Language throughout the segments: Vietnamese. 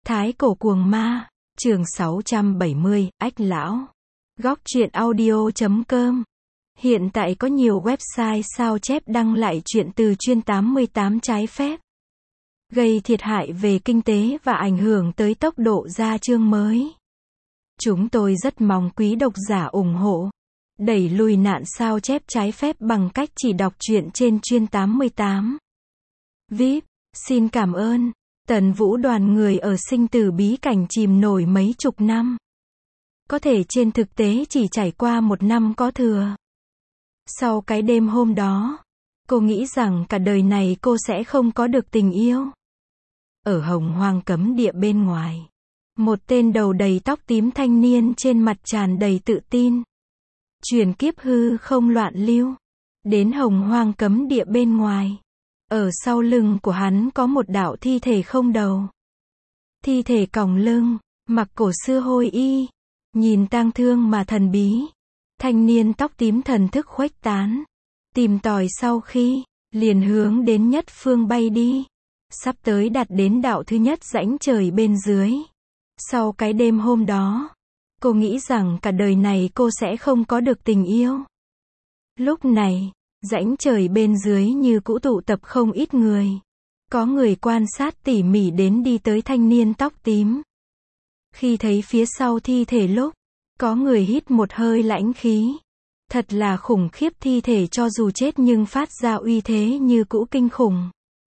Thái cổ cuồng ma, chương 670, ách lão. Góc truyện audio.com. Hiện tại có nhiều website sao chép đăng lại chuyện từ chuyên 88 trái phép, gây thiệt hại về kinh tế và ảnh hưởng tới tốc độ ra chương mới. Chúng tôi rất mong quý độc giả ủng hộ, đẩy lùi nạn sao chép trái phép bằng cách chỉ đọc truyện trên chuyên 88. VIP, xin cảm ơn. Tần Vũ đoàn người ở sinh tử bí cảnh chìm nổi mấy chục năm. Có thể trên thực tế chỉ trải qua 1 năm có thừa. Sau cái đêm hôm đó, cô nghĩ rằng cả đời này cô sẽ không có được tình yêu. Ở hồng hoang cấm địa bên ngoài, một tên đầu đầy tóc tím thanh niên trên mặt tràn đầy tự tin. Chuyển kiếp hư không loạn lưu, đến hồng hoang cấm địa bên ngoài. Ở sau lưng của hắn có một đạo thi thể không đầu. Thi thể còng lưng, mặc cổ xưa hôi y, nhìn tang thương mà thần bí. Thanh niên tóc tím thần thức khuếch tán, tìm tòi sau khi, liền hướng đến nhất phương bay đi. Sắp tới đạt đến đạo thứ nhất rãnh trời bên dưới. Sau cái đêm hôm đó, cô nghĩ rằng cả đời này cô sẽ không có được tình yêu. Lúc này, rãnh trời bên dưới như cũ tụ tập không ít người. Có người quan sát tỉ mỉ đến đi tới thanh niên tóc tím. Khi thấy phía sau thi thể lúc, có người hít một hơi lãnh khí. Thật là khủng khiếp, thi thể cho dù chết nhưng phát ra uy thế như cũ kinh khủng.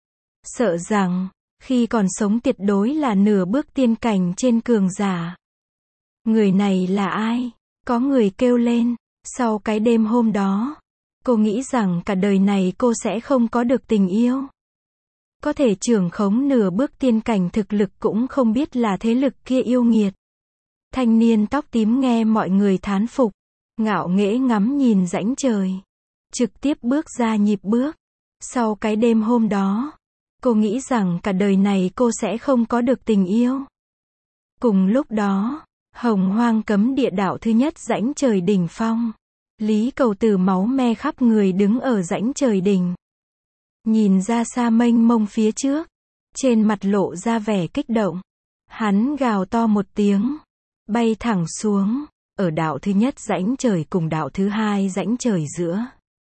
Sợ rằng, khi còn sống tuyệt đối là nửa bước tiên cảnh trên cường giả. Người này là ai? Có người kêu lên. Sau cái đêm hôm đó, cô nghĩ rằng cả đời này cô sẽ không có được tình yêu. Có thể trưởng khống nửa bước tiên cảnh thực lực cũng không biết là thế lực kia yêu nghiệt. Thanh niên tóc tím nghe mọi người thán phục, ngạo nghễ ngắm nhìn rãnh trời, trực tiếp bước ra nhịp bước. Sau cái đêm hôm đó, cô nghĩ rằng cả đời này cô sẽ không có được tình yêu. Cùng lúc đó, hồng hoang cấm địa đạo thứ nhất rãnh trời đỉnh phong. Lý Cầu Tử máu me khắp người đứng ở rãnh trời đỉnh. Nhìn ra xa mênh mông phía trước, trên mặt lộ ra vẻ kích động. Hắn gào to một tiếng, bay thẳng xuống, ở đạo thứ nhất rãnh trời cùng đạo thứ hai rãnh trời giữa.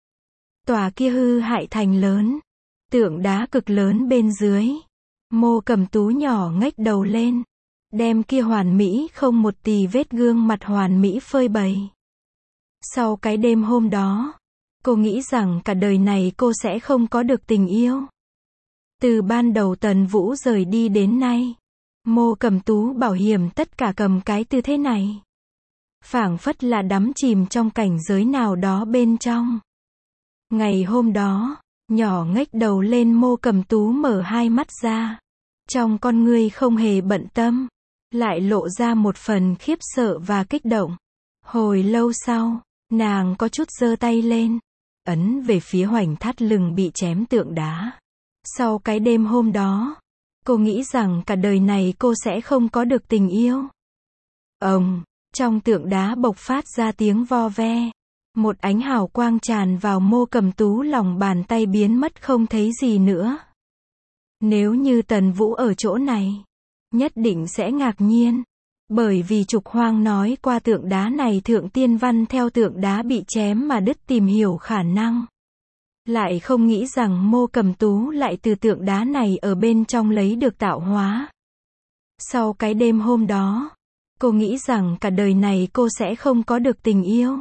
Tòa kia hư hại thành lớn, tượng đá cực lớn bên dưới. Mô Cầm Tú nhỏ ngách đầu lên, đem kia hoàn mỹ không một tì vết gương mặt hoàn mỹ phơi bày. Sau cái đêm hôm đó, cô nghĩ rằng cả đời này cô sẽ không có được tình yêu. Từ ban đầu Tần Vũ rời đi đến nay, Mô Cầm Tú bảo hiểm tất cả cầm cái tư thế này. Phảng phất là đắm chìm trong cảnh giới nào đó bên trong. Ngày hôm đó, nhỏ ngách đầu lên Mô Cầm Tú mở hai mắt ra. Trong con ngươi không hề bận tâm, lại lộ ra một phần khiếp sợ và kích động. Hồi lâu sau, nàng có chút giơ tay lên, ấn về phía hoành thắt lưng bị chém tượng đá. Sau cái đêm hôm đó, cô nghĩ rằng cả đời này cô sẽ không có được tình yêu. Trong tượng đá bộc phát ra tiếng vo ve. Một ánh hào quang tràn vào Mô Cầm Tú, lòng bàn tay biến mất không thấy gì nữa. Nếu như Tần Vũ ở chỗ này, nhất định sẽ ngạc nhiên. Bởi vì Trục Hoang nói qua tượng đá này thượng tiên văn theo tượng đá bị chém mà đứt tìm hiểu khả năng. Lại không nghĩ rằng Mô Cầm Tú lại từ tượng đá này ở bên trong lấy được tạo hóa. Sau cái đêm hôm đó, cô nghĩ rằng cả đời này cô sẽ không có được tình yêu.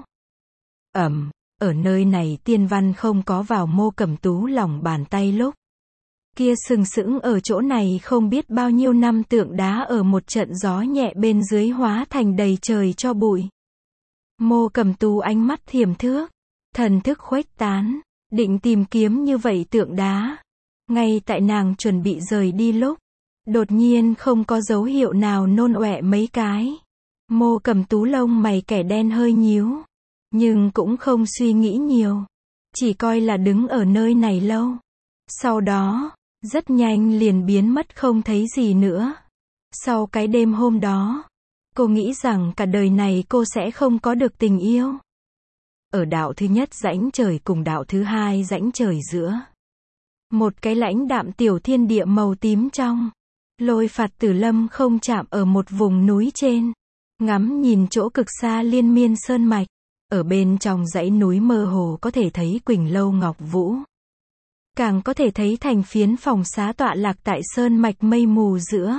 Ở nơi này tiên văn không có vào Mô Cầm Tú lòng bàn tay lúc kia sừng sững ở chỗ này không biết bao nhiêu năm tượng đá ở một trận gió nhẹ bên dưới hóa thành đầy trời cho bụi. Mô Cầm Tú ánh mắt thiểm thước, thần thức khuếch tán, định tìm kiếm như vậy tượng đá. Ngay tại nàng chuẩn bị rời đi lúc, đột nhiên không có dấu hiệu nào nôn ọe mấy cái. Mô Cầm Tú lông mày kẻ đen hơi nhíu, nhưng cũng không suy nghĩ nhiều, chỉ coi là đứng ở nơi này lâu. Sau đó, rất nhanh liền biến mất không thấy gì nữa. Sau cái đêm hôm đó, cô nghĩ rằng cả đời này cô sẽ không có được tình yêu. Ở đạo thứ nhất rãnh trời cùng đạo thứ hai rãnh trời giữa, một cái lãnh đạm tiểu thiên địa màu tím trong. Lôi Phạt Tử Lâm không chạm ở một vùng núi trên, ngắm nhìn chỗ cực xa liên miên sơn mạch, ở bên trong dãy núi mơ hồ có thể thấy Quỳnh Lâu Ngọc Vũ. Càng có thể thấy thành phiến phòng xá tọa lạc tại sơn mạch mây mù giữa.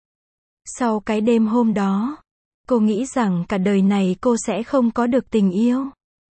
Sau cái đêm hôm đó, cô nghĩ rằng cả đời này cô sẽ không có được tình yêu.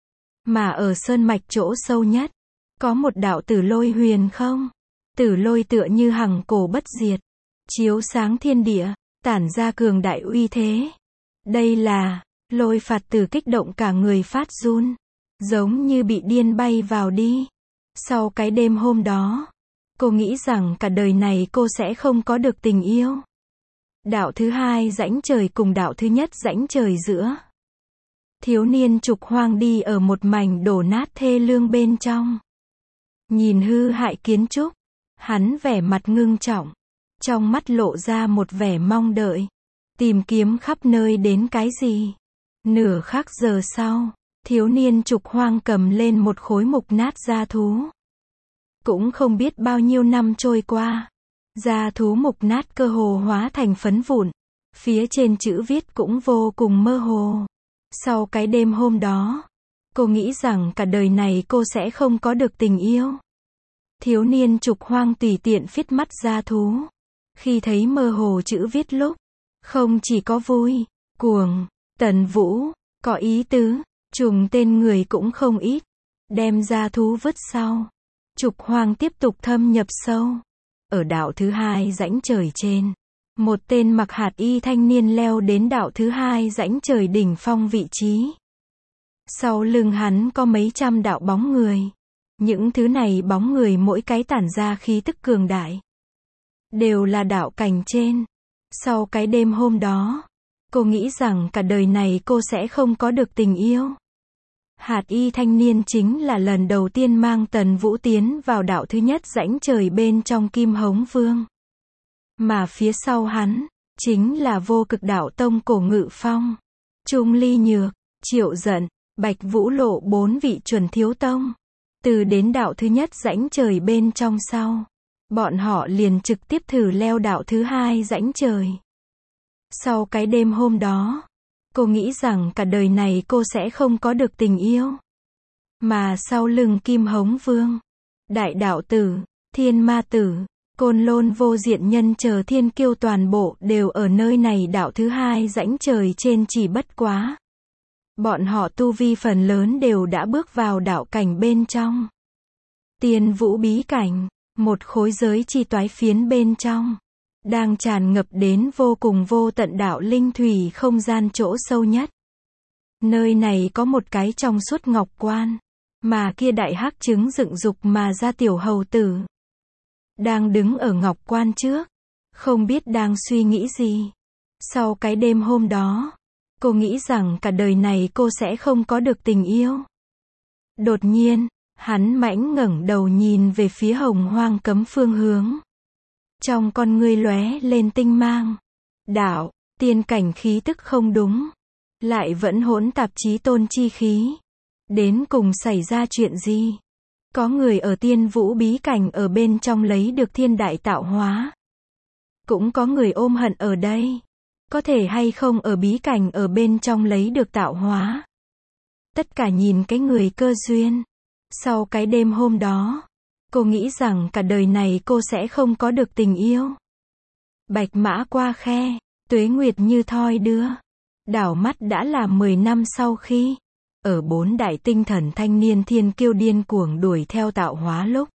Mà ở sơn mạch chỗ sâu nhất, có một đạo tử lôi huyền không? Tử lôi tựa như hằng cổ bất diệt, chiếu sáng thiên địa, tản ra cường đại uy thế. Đây là, Lôi Phạt Tử kích động cả người phát run, giống như bị điên bay vào đi. Sau cái đêm hôm đó, cô nghĩ rằng cả đời này cô sẽ không có được tình yêu. Đạo thứ hai rãnh trời cùng đạo thứ nhất rãnh trời giữa. Thiếu niên Trục Hoang đi ở một mảnh đổ nát thê lương bên trong. Nhìn hư hại kiến trúc, hắn vẻ mặt ngưng trọng, trong mắt lộ ra một vẻ mong đợi, tìm kiếm khắp nơi đến cái gì. Nửa khắc giờ sau, thiếu niên Trục Hoang cầm lên một khối mục nát da thú. Cũng không biết bao nhiêu năm trôi qua, da thú mục nát cơ hồ hóa thành phấn vụn, phía trên chữ viết cũng vô cùng mơ hồ. Sau cái đêm hôm đó, cô nghĩ rằng cả đời này cô sẽ không có được tình yêu. Thiếu niên Trục Hoang tùy tiện phiết mắt da thú. Khi thấy mơ hồ chữ viết lúc, không chỉ có vui, cuồng, tần vũ, có ý tứ, trùng tên người cũng không ít. Đem da thú vứt sau. Trục Hoang tiếp tục thâm nhập sâu. Ở đạo thứ hai rãnh trời trên, một tên mặc hạt y thanh niên leo đến đạo thứ hai rãnh trời đỉnh phong vị trí. Sau lưng hắn có mấy trăm đạo bóng người. Những thứ này bóng người mỗi cái tản ra khí tức cường đại. Đều là đạo cảnh trên. Sau cái đêm hôm đó, cô nghĩ rằng cả đời này cô sẽ không có được tình yêu. Hạt y thanh niên chính là lần đầu tiên mang Tần Vũ tiến vào đạo thứ nhất rãnh trời bên trong Kim Hống Vương. Mà phía sau hắn, chính là Vô Cực Đạo Tông Cổ Ngự Phong, Trung Ly Nhược, Triệu Dận, Bạch Vũ Lộ bốn vị chuẩn thiếu tông. Từ đến đạo thứ nhất rãnh trời bên trong sau, bọn họ liền trực tiếp thử leo đạo thứ hai rãnh trời. Sau cái đêm hôm đó, cô nghĩ rằng cả đời này cô sẽ không có được tình yêu. Mà sau lưng Kim Hống Vương, Đại Đạo Tử, Thiên Ma Tử, Côn Lôn Vô Diện Nhân chờ thiên kiêu toàn bộ đều ở nơi này đạo thứ hai rãnh trời trên, chỉ bất quá. Bọn họ tu vi phần lớn đều đã bước vào đạo cảnh bên trong. Tiên Vũ Bí Cảnh, một khối giới chi toái phiến bên trong, đang tràn ngập đến vô cùng vô tận đạo linh thủy không gian chỗ sâu nhất. Nơi này có một cái trong suốt ngọc quan, mà kia đại hắc trứng dựng dục mà ra tiểu hầu tử. Đang đứng ở ngọc quan trước, không biết đang suy nghĩ gì. Sau cái đêm hôm đó, cô nghĩ rằng cả đời này cô sẽ không có được tình yêu. Đột nhiên, hắn mãnh ngẩng đầu nhìn về phía Hồng Hoang Cấm phương hướng. Trong con ngươi lóe lên tinh mang. Đạo, tiên cảnh khí tức không đúng. Lại vẫn hỗn tạp chí tôn chi khí. Đến cùng xảy ra chuyện gì? Có người ở Tiên Vũ Bí Cảnh ở bên trong lấy được thiên đại tạo hóa. Cũng có người ôm hận ở đây. Có thể hay không ở bí cảnh ở bên trong lấy được tạo hóa. Tất cả nhìn cái người cơ duyên. Sau cái đêm hôm đó, cô nghĩ rằng cả đời này cô sẽ không có được tình yêu. Bạch mã qua khe, tuế nguyệt như thoi đưa. Đảo mắt đã là 10 năm sau khi, ở 4 đại tinh thần thanh niên thiên kiêu điên cuồng đuổi theo tạo hóa lúc.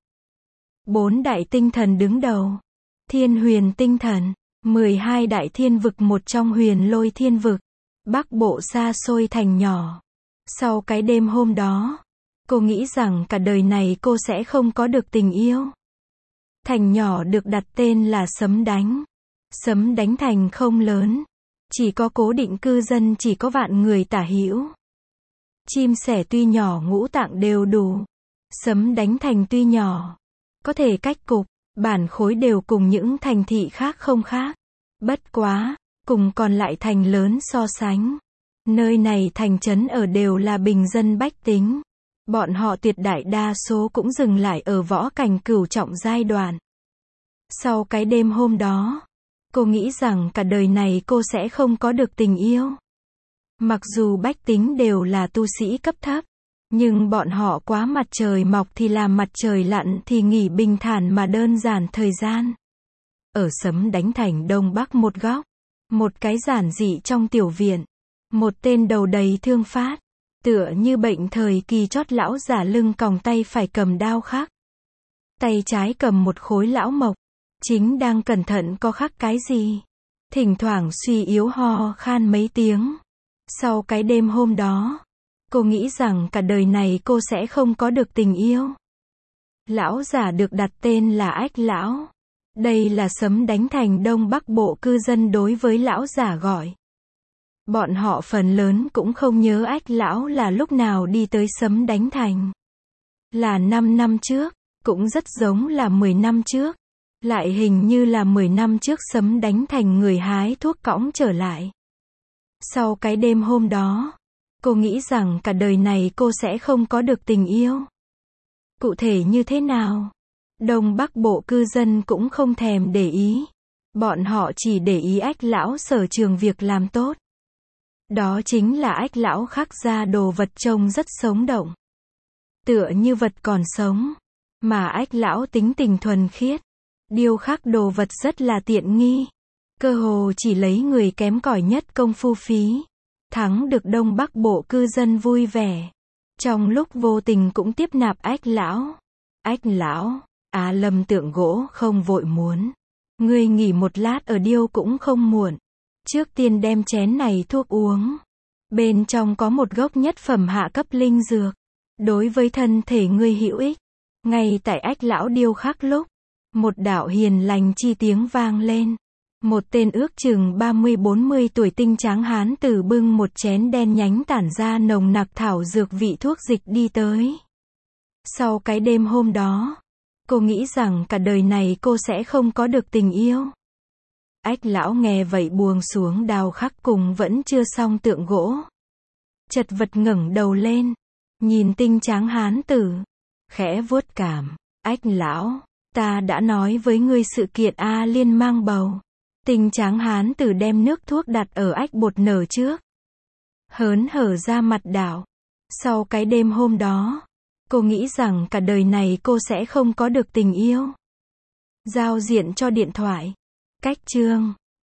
4 đại tinh thần đứng đầu. Thiên huyền tinh thần, 12 đại thiên vực một trong Huyền Lôi thiên vực. Bắc bộ xa xôi thành nhỏ. Sau cái đêm hôm đó, cô nghĩ rằng cả đời này cô sẽ không có được tình yêu. Thành nhỏ được đặt tên là Sấm Đánh. Sấm Đánh thành không lớn. Chỉ có cố định cư dân chỉ có vạn người tả hữu. Chim sẻ tuy nhỏ ngũ tạng đều đủ. Sấm Đánh thành tuy nhỏ, có thể cách cục, bản khối đều cùng những thành thị khác không khác. Bất quá, cùng còn lại thành lớn so sánh. Nơi này thành trấn ở đều là bình dân bách tính. Bọn họ tuyệt đại đa số cũng dừng lại ở võ cảnh cửu trọng giai đoạn. Sau cái đêm hôm đó, Cô nghĩ rằng cả đời này cô sẽ không có được tình yêu. Mặc dù bách tính đều là tu sĩ cấp thấp, nhưng bọn họ quá mặt trời mọc thì làm mặt trời lặn thì nghỉ bình thản mà đơn giản thời gian. Ở Sấm Đánh Thành Đông Bắc một góc, một cái giản dị trong tiểu viện, một tên đầu đầy thương phát, tựa như bệnh thời kỳ chót lão giả lưng còng tay phải cầm đao khắc. Tay trái cầm một khối lão mộc, chính đang cẩn thận co khắc cái gì. Thỉnh thoảng suy yếu ho khan mấy tiếng. Sau cái đêm hôm đó, cô nghĩ rằng cả đời này cô sẽ không có được tình yêu. Lão giả được đặt tên là Ách Lão. Đây là Sấm Đánh Thành Đông Bắc Bộ cư dân đối với lão giả gọi. Bọn họ phần lớn cũng không nhớ Ách Lão là lúc nào đi tới Sấm Đánh Thành. Là 5 năm trước, cũng rất giống là 10 năm trước. Lại hình như là 10 năm trước Sấm Đánh Thành người hái thuốc cõng trở lại. Sau cái đêm hôm đó, cô nghĩ rằng cả đời này cô sẽ không có được tình yêu. Cụ thể như thế nào? Đông Bắc Bộ cư dân cũng không thèm để ý. Bọn họ chỉ để ý Ách Lão sở trường việc làm tốt. Đó chính là Ách Lão khắc ra đồ vật trông rất sống động. Tựa như vật còn sống. Mà Ách Lão tính tình thuần khiết. Điêu khắc đồ vật rất là tiện nghi. Cơ hồ chỉ lấy người kém cỏi nhất công phu phí. Thắng được Đông Bắc Bộ cư dân vui vẻ. Trong lúc vô tình cũng tiếp nạp Ách Lão. Ách Lão, Lâm tượng gỗ không vội muốn. Ngươi nghỉ một lát ở điêu cũng không muộn. Trước tiên đem chén này thuốc uống. Bên trong có một gốc nhất phẩm hạ cấp linh dược. Đối với thân thể ngươi hữu ích. Ngay tại Ách Lão điêu khắc lúc, một đạo hiền lành chi tiếng vang lên. Một tên ước chừng 30-40 tuổi tinh tráng hán tử bưng một chén đen nhánh tản ra nồng nặc thảo dược vị thuốc dịch đi tới. Sau cái đêm hôm đó, cô nghĩ rằng cả đời này cô sẽ không có được tình yêu. Ách Lão nghe vậy buông xuống đao khắc cùng vẫn chưa xong tượng gỗ. Chật vật ngẩng đầu lên, nhìn tinh tráng hán tử, khẽ vuốt cảm. Ách Lão, ta đã nói với ngươi sự kiện A Liên mang bầu. Tinh tráng hán tử đem nước thuốc đặt ở ách bột nở trước. Hớn hở ra mặt đảo. Sau cái đêm hôm đó, cô nghĩ rằng cả đời này cô sẽ không có được tình yêu. Giao diện cho điện thoại. Cách chương